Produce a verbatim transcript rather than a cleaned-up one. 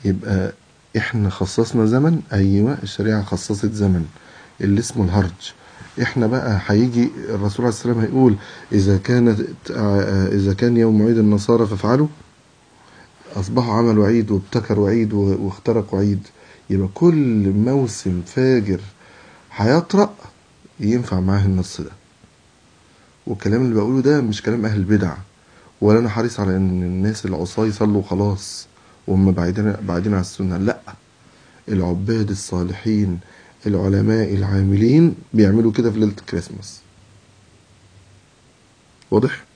يبقى احنا خصصنا زمن. ايوه الشريعة خصصت زمن اللي اسمه الهرج. احنا بقى هيجي الرسول عليه السلام هيقول اذا كانت اذا كان يوم عيد النصارى فافعلوا، اصبحوا عملوا عيد وابتكروا عيد واخترقوا عيد. يبقى كل موسم فاجر هيطرأ ينفع معاه النص ده. والكلام اللي بقوله ده مش كلام اهل البدع، ولا انا حريص على ان الناس العصاة يصلوا خلاص وهم بعيدين بعيدين عن السنة. لا، العباد الصالحين العلماء العاملين بيعملوا كده في ليلة الكريسماس. واضح؟